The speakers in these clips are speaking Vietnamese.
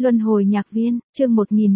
Luân hồi nhạc viên, chương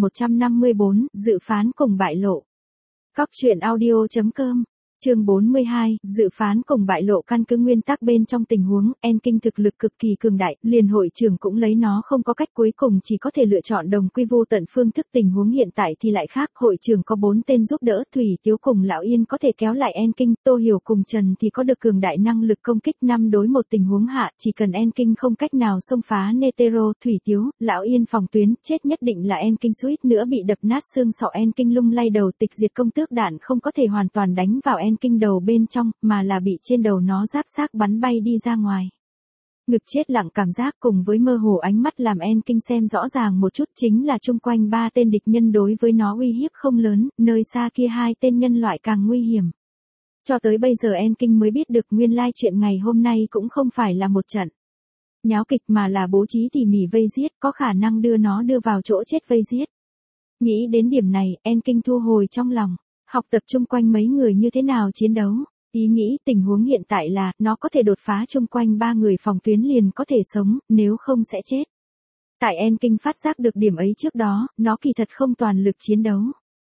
1154, dự phán cùng bại lộ. Cóc truyện audio.com, chương 42, dự phán cùng bại lộ. Căn cứ nguyên tắc bên trong tình huống, Enking thực lực cực kỳ cường đại, liền hội trưởng cũng lấy nó không có cách, cuối cùng chỉ có thể lựa chọn đồng quy vu tận phương thức. Tình huống hiện tại thì lại khác, hội trưởng có 4 tên giúp đỡ, Thủy Tiếu cùng Lão Yên có thể kéo lại Enking, Tô Hiểu cùng Trần thì có được cường đại năng lực công kích. 5 đối 1 tình huống hạ, chỉ cần Enking không cách nào xông phá Netero, Thủy Tiếu, Lão Yên phòng tuyến, chết nhất định là Enking, suýt nữa bị đập nát xương sọ. Enking lung lay đầu, tịch diệt công tước đạn không có thể hoàn toàn đánh vào Enking đầu bên trong, mà là bị trên đầu nó giáp xác bắn bay đi ra ngoài. Ngực chết lặng cảm giác cùng với mơ hồ ánh mắt làm Enking xem rõ ràng một chút, chính là chung quanh 3 tên địch nhân đối với nó uy hiếp không lớn, nơi xa kia 2 tên nhân loại càng nguy hiểm. Cho tới bây giờ Enking mới biết được nguyên lai chuyện ngày hôm nay cũng không phải là một trận nháo kịch mà là bố trí tỉ mỉ vây giết, có khả năng đưa nó đưa vào chỗ chết vây giết. Nghĩ đến điểm này, Enking thu hồi trong lòng, học tập chung quanh mấy người như thế nào chiến đấu. Ý nghĩ tình huống hiện tại là, nó có thể đột phá chung quanh 3 người phòng tuyến liền có thể sống, nếu không sẽ chết. Tại Enking phát giác được điểm ấy trước đó, nó kỳ thật không toàn lực chiến đấu.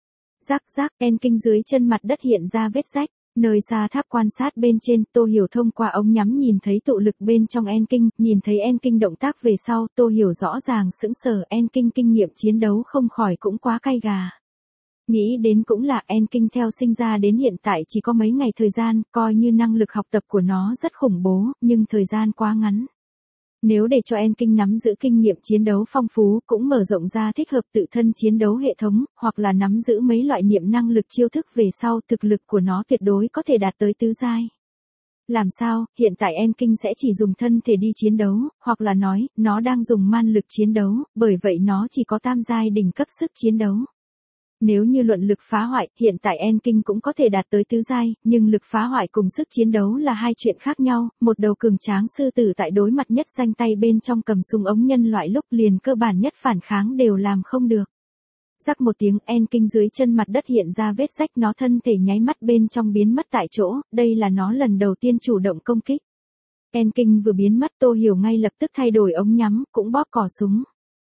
Rắc rắc, Enking dưới chân mặt đất hiện ra vết rách, nơi xa tháp quan sát bên trên, Tô Hiểu thông qua ống nhắm nhìn thấy tụ lực bên trong Enking, nhìn thấy Enking động tác về sau, Tô Hiểu rõ ràng sững sờ. Enking kinh nghiệm chiến đấu không khỏi cũng quá cay gà. Nghĩ đến cũng là, Enking theo sinh ra đến hiện tại chỉ có mấy ngày thời gian, coi như năng lực học tập của nó rất khủng bố, nhưng thời gian quá ngắn. Nếu để cho Enking nắm giữ kinh nghiệm chiến đấu phong phú, cũng mở rộng ra thích hợp tự thân chiến đấu hệ thống, hoặc là nắm giữ mấy loại niệm năng lực chiêu thức về sau, thực lực của nó tuyệt đối có thể đạt tới tứ giai. Làm sao, hiện tại Enking sẽ chỉ dùng thân thể đi chiến đấu, hoặc là nói, nó đang dùng man lực chiến đấu, bởi vậy nó chỉ có tam giai đỉnh cấp sức chiến đấu. Nếu như luận lực phá hoại, hiện tại Enking cũng có thể đạt tới tứ giai, nhưng lực phá hoại cùng sức chiến đấu là hai chuyện khác nhau. Một đầu cường tráng sư tử tại đối mặt nhất danh tay bên trong cầm súng ống nhân loại lúc liền cơ bản nhất phản kháng đều làm không được. Rắc một tiếng, Enking dưới chân mặt đất hiện ra vết rách, nó thân thể nháy mắt bên trong biến mất tại chỗ, đây là nó lần đầu tiên chủ động công kích. Enking vừa biến mất, Tô Hiểu ngay lập tức thay đổi ống nhắm, cũng bóp cò súng.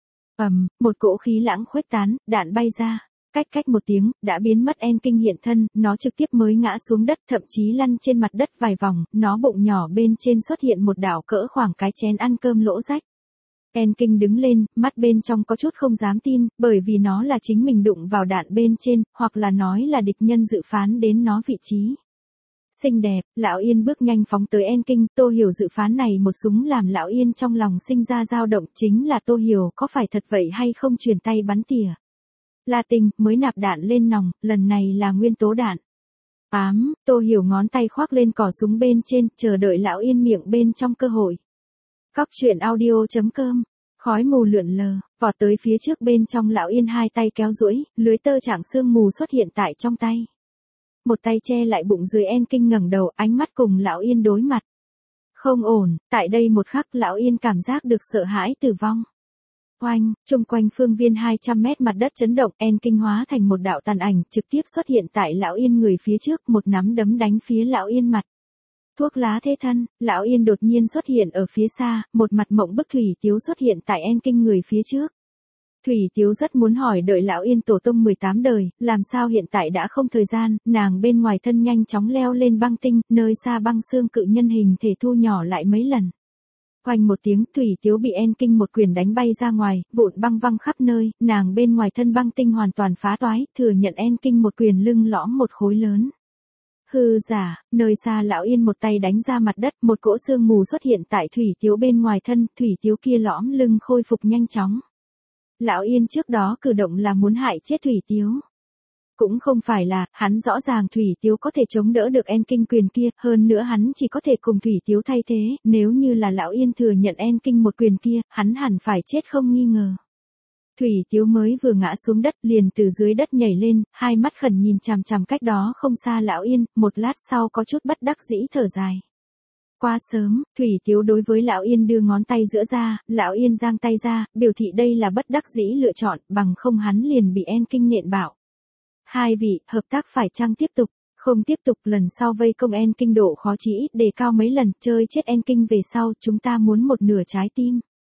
Một cỗ khí lãng khuếch tán, đạn bay ra. Cách một tiếng, đã biến mất. Enking hiện thân, nó trực tiếp mới ngã xuống đất, thậm chí lăn trên mặt đất vài vòng, nó bụng nhỏ bên trên xuất hiện một đảo cỡ khoảng cái chén ăn cơm lỗ rách. Enking đứng lên, mắt bên trong có chút không dám tin, bởi vì nó là chính mình đụng vào đạn bên trên, hoặc là nói là địch nhân dự phán đến nó vị trí. Xinh đẹp, Lão Yên bước nhanh phóng tới Enking, Tô Hiểu dự phán này một súng làm Lão Yên trong lòng sinh ra dao động, chính là Tô Hiểu có phải thật vậy hay không truyền tay bắn tỉa. La Tinh, mới nạp đạn lên nòng, lần này là nguyên tố đạn. Tô Hiểu ngón tay khoác lên cò súng bên trên, chờ đợi Lão Yên miệng bên trong cơ hội. Cóc truyện audio.com, khói mù lượn lờ, vọt tới phía trước bên trong Lão Yên hai tay kéo duỗi, lưới tơ trạng sương mù xuất hiện tại trong tay. Một tay che lại bụng dưới. Enking ngẩng đầu, ánh mắt cùng Lão Yên đối mặt. Không ổn, tại đây một khắc Lão Yên cảm giác được sợ hãi tử vong. Oanh, chung quanh phương viên 200 mét mặt đất chấn động, Enking hóa thành một đạo tàn ảnh, trực tiếp xuất hiện tại Lão Yên người phía trước, một nắm đấm đánh phía Lão Yên mặt. Thuốc lá thế thân, Lão Yên đột nhiên xuất hiện ở phía xa, một mặt mộng bức. Thủy Tiếu xuất hiện tại Enking người phía trước. Thủy Tiếu rất muốn hỏi đợi Lão Yên tổ tông 18 đời, làm sao hiện tại đã không thời gian, nàng bên ngoài thân nhanh chóng leo lên băng tinh, nơi xa băng xương cự nhân hình thể thu nhỏ lại mấy lần. Oanh một tiếng, Thủy Tiếu bị Enking một quyền đánh bay ra ngoài, vụn băng văng khắp nơi, nàng bên ngoài thân băng tinh hoàn toàn phá toái, thừa nhận Enking một quyền lưng lõm một khối lớn. Hư giả, nơi xa Lão Yên một tay đánh ra mặt đất, một cỗ sương mù xuất hiện tại Thủy Tiếu bên ngoài thân, Thủy Tiếu kia lõm lưng khôi phục nhanh chóng. Lão Yên trước đó cử động là muốn hại chết Thủy Tiếu. Cũng không phải là, hắn rõ ràng Thủy Tiếu có thể chống đỡ được Enking quyền kia, hơn nữa hắn chỉ có thể cùng Thủy Tiếu thay thế, nếu như là Lão Yên thừa nhận Enking một quyền kia, hắn hẳn phải chết không nghi ngờ. Thủy Tiếu mới vừa ngã xuống đất liền từ dưới đất nhảy lên, hai mắt khẩn nhìn chằm chằm cách đó không xa Lão Yên, một lát sau có chút bất đắc dĩ thở dài. Quá sớm, Thủy Tiếu đối với Lão Yên đưa ngón tay giữa ra, Lão Yên giang tay ra, biểu thị đây là bất đắc dĩ lựa chọn, bằng không hắn liền bị Enking nện bạo. Hai vị, hợp tác phải chăng tiếp tục? Không tiếp tục, lần sau vây công Enking độ khó chỉ ít đề cao mấy lần, chơi chết Enking về sau, chúng ta muốn một nửa trái tim.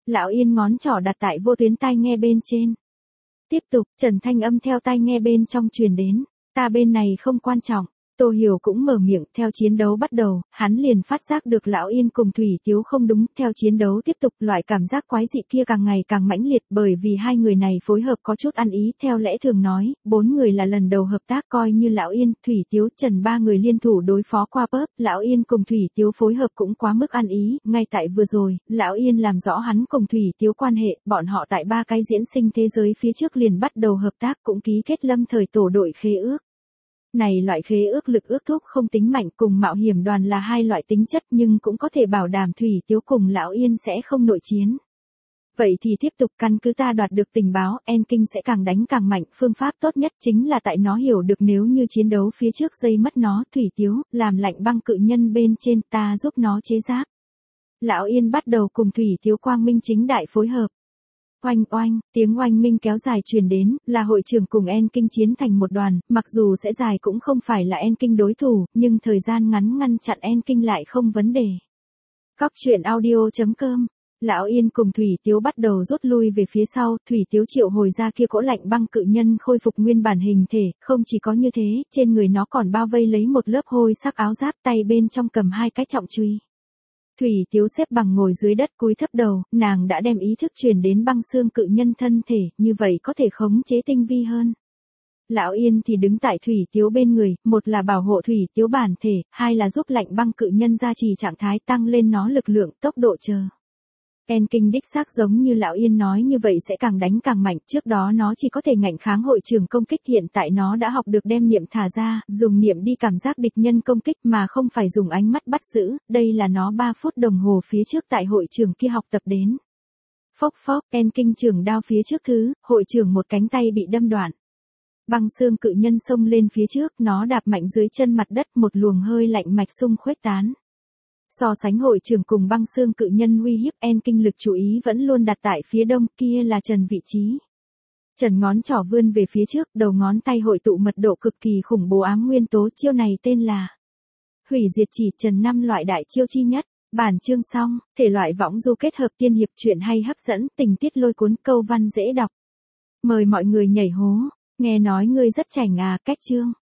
Lão Yên ngón trỏ đặt tại vô tuyến tai nghe bên trên. Tiếp tục, Trần thanh âm theo tai nghe bên trong truyền đến. Ta bên này không quan trọng. Tô Hiểu cũng mở miệng, theo chiến đấu bắt đầu, hắn liền phát giác được Lão Yên cùng Thủy Tiếu không đúng, theo chiến đấu tiếp tục, loại cảm giác quái dị kia càng ngày càng mãnh liệt, bởi vì hai người này phối hợp có chút ăn ý, theo lẽ thường nói, 4 người là lần đầu hợp tác, coi như Lão Yên, Thủy Tiếu, Trần 3 người liên thủ đối phó qua Pớp, Lão Yên cùng Thủy Tiếu phối hợp cũng quá mức ăn ý, ngay tại vừa rồi, Lão Yên làm rõ hắn cùng Thủy Tiếu quan hệ, bọn họ tại 3 cái diễn sinh thế giới phía trước liền bắt đầu hợp tác, cũng ký kết lâm thời tổ đội khế ước. Này loại khế ước lực ước thúc không tính mạnh, cùng mạo hiểm đoàn là hai loại tính chất, nhưng cũng có thể bảo đảm Thủy Tiếu cùng Lão Yên sẽ không nội chiến. Vậy thì tiếp tục, căn cứ ta đoạt được tình báo, Enking sẽ càng đánh càng mạnh, phương pháp tốt nhất chính là tại nó hiểu được nếu như chiến đấu phía trước dây mất nó, Thủy Tiếu, làm lạnh băng cự nhân bên trên, ta giúp nó chế giáp. Lão Yên bắt đầu cùng Thủy Tiếu quang minh chính đại phối hợp. Oanh oanh, tiếng oanh minh kéo dài truyền đến, là hội trưởng cùng Enking chiến thành một đoàn, mặc dù sẽ dài cũng không phải là Enking đối thủ, nhưng thời gian ngắn ngăn chặn Enking lại không vấn đề. Cóc truyện audio.com. Lão Yên cùng Thủy Tiếu bắt đầu rút lui về phía sau, Thủy Tiếu triệu hồi ra kia cỗ lạnh băng cự nhân khôi phục nguyên bản hình thể, không chỉ có như thế, trên người nó còn bao vây lấy một lớp hôi sắc áo giáp, tay bên trong cầm 2 cái trọng chùy. Thủy Tiếu xếp bằng ngồi dưới đất cúi thấp đầu, nàng đã đem ý thức truyền đến băng xương cự nhân thân thể, như vậy có thể khống chế tinh vi hơn. Lão Yên thì đứng tại Thủy Tiếu bên người, một là bảo hộ Thủy Tiếu bản thể, hai là giúp lạnh băng cự nhân gia trì trạng thái, tăng lên nó lực lượng, tốc độ chờ. Enking đích xác giống như Lão Yên nói như vậy sẽ càng đánh càng mạnh, trước đó nó chỉ có thể ngạnh kháng hội trưởng công kích, hiện tại nó đã học được đem niệm thả ra, dùng niệm đi cảm giác địch nhân công kích mà không phải dùng ánh mắt bắt giữ, đây là nó 3 phút đồng hồ phía trước tại hội trưởng kia học tập đến. Phốc phốc, Enking trường đao phía trước thứ, hội trưởng một cánh tay bị đâm đoạn. Băng xương cự nhân xông lên phía trước, nó đạp mạnh dưới chân mặt đất, một luồng hơi lạnh mạch xung khuếch tán. So sánh hội trưởng cùng băng xương cự nhân uy hiếp, Enking lực chú ý vẫn luôn đặt tại phía đông, kia là Trần vị trí. Trần ngón trỏ vươn về phía trước, đầu ngón tay hội tụ mật độ cực kỳ khủng bố ám nguyên tố, chiêu này tên là Hủy diệt chỉ, Trần 5 loại đại chiêu chi nhất. Bản chương xong, thể loại võng du kết hợp tiên hiệp, truyện hay hấp dẫn, tình tiết lôi cuốn, câu văn dễ đọc. Mời mọi người nhảy hố, nghe nói ngươi rất chảnh à, cách chương.